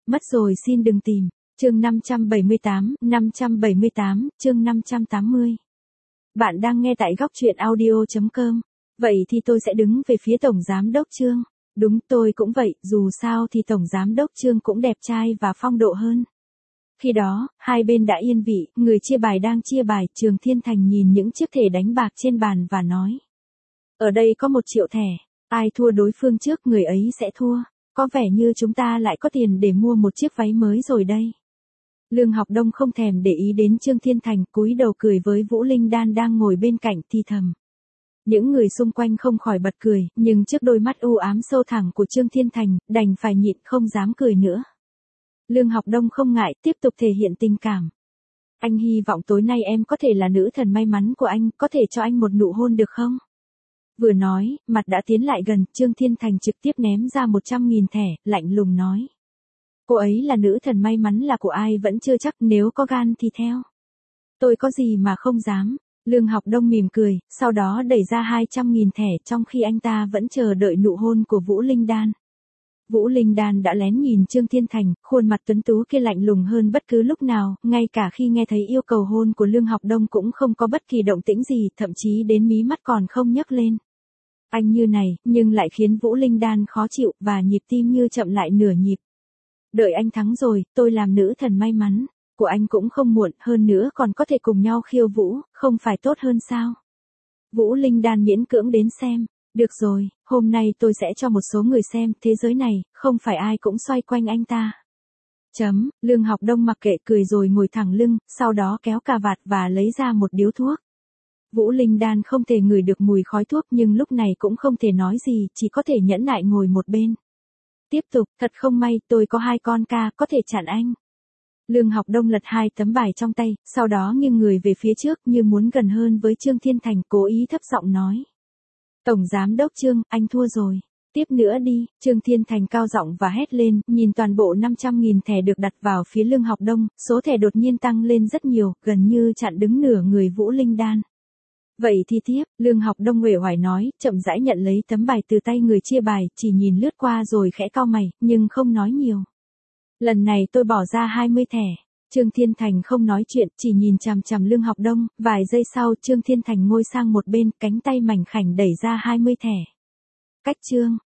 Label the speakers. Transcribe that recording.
Speaker 1: mất rồi xin đừng tìm. Chương 578, chương 580. Bạn đang nghe tại góc truyện audio.com. Vậy thì tôi sẽ đứng về phía Tổng Giám đốc Trương. Đúng, tôi cũng vậy, dù sao thì Tổng Giám đốc Trương cũng đẹp trai và phong độ hơn. Khi đó, hai bên đã yên vị, người chia bài đang chia bài, Trường Thiên Thành nhìn những chiếc thẻ đánh bạc trên bàn và nói. Ở đây có 1 triệu thẻ, ai thua đối phương trước người ấy sẽ thua, có vẻ như chúng ta lại có tiền để mua một chiếc váy mới rồi đây. Lương Học Đông không thèm để ý đến Trương Thiên Thành, cúi đầu cười với Vũ Linh Đan đang ngồi bên cạnh thì thầm. Những người xung quanh không khỏi bật cười, nhưng trước đôi mắt u ám sâu thẳm của Trương Thiên Thành, đành phải nhịn không dám cười nữa. Lương Học Đông không ngại, tiếp tục thể hiện tình cảm. Anh hy vọng tối nay em có thể là nữ thần may mắn của anh, có thể cho anh một nụ hôn được không? Vừa nói, mặt đã tiến lại gần, Trương Thiên Thành trực tiếp ném ra 100.000 thẻ, lạnh lùng nói. Cô ấy là nữ thần may mắn là của ai vẫn chưa chắc, nếu có gan thì theo. Tôi có gì mà không dám. Lương Học Đông mỉm cười, sau đó đẩy ra 200.000 thẻ trong khi anh ta vẫn chờ đợi nụ hôn của Vũ Linh Đan. Vũ Linh Đan đã lén nhìn Trương Thiên Thành, khuôn mặt tuấn tú kia lạnh lùng hơn bất cứ lúc nào, ngay cả khi nghe thấy yêu cầu hôn của Lương Học Đông cũng không có bất kỳ động tĩnh gì, thậm chí đến mí mắt còn không nhấc lên. Anh như này, nhưng lại khiến Vũ Linh Đan khó chịu và nhịp tim như chậm lại nửa nhịp. Đợi anh thắng rồi, tôi làm nữ thần may mắn của anh cũng không muộn, hơn nữa còn có thể cùng nhau khiêu vũ, không phải tốt hơn sao? Vũ Linh Đan miễn cưỡng đến xem. Được rồi, hôm nay tôi sẽ cho một số người xem, thế giới này, không phải ai cũng xoay quanh anh ta. Lương Học Đông mặc kệ cười rồi ngồi thẳng lưng, sau đó kéo cà vạt và lấy ra một điếu thuốc. Vũ Linh Đan không thể ngửi được mùi khói thuốc nhưng lúc này cũng không thể nói gì, chỉ có thể nhẫn nại ngồi một bên. Tiếp tục, thật không may, tôi có 2 con ca, có thể chặn anh. Lương Học Đông lật 2 tấm bài trong tay, sau đó nghiêng người về phía trước như muốn gần hơn với Trương Thiên Thành, cố ý thấp giọng nói. Tổng Giám đốc Trương, anh thua rồi. Tiếp nữa đi, Trương Thiên Thành cao giọng và hét lên, nhìn toàn bộ 500.000 thẻ được đặt vào phía Lương Học Đông, số thẻ đột nhiên tăng lên rất nhiều, gần như chặn đứng nửa người Vũ Linh Đan. Vậy thì tiếp, Lương Học Đông uể oải nói, chậm rãi nhận lấy tấm bài từ tay người chia bài, chỉ nhìn lướt qua rồi khẽ cau mày, nhưng không nói nhiều. Lần này tôi bỏ ra 20 thẻ. Trương Thiên Thành không nói chuyện, chỉ nhìn chằm chằm Lương Học Đông, vài giây sau Trương Thiên Thành ngồi sang một bên, cánh tay mảnh khảnh đẩy ra 20 thẻ. Cách Trương,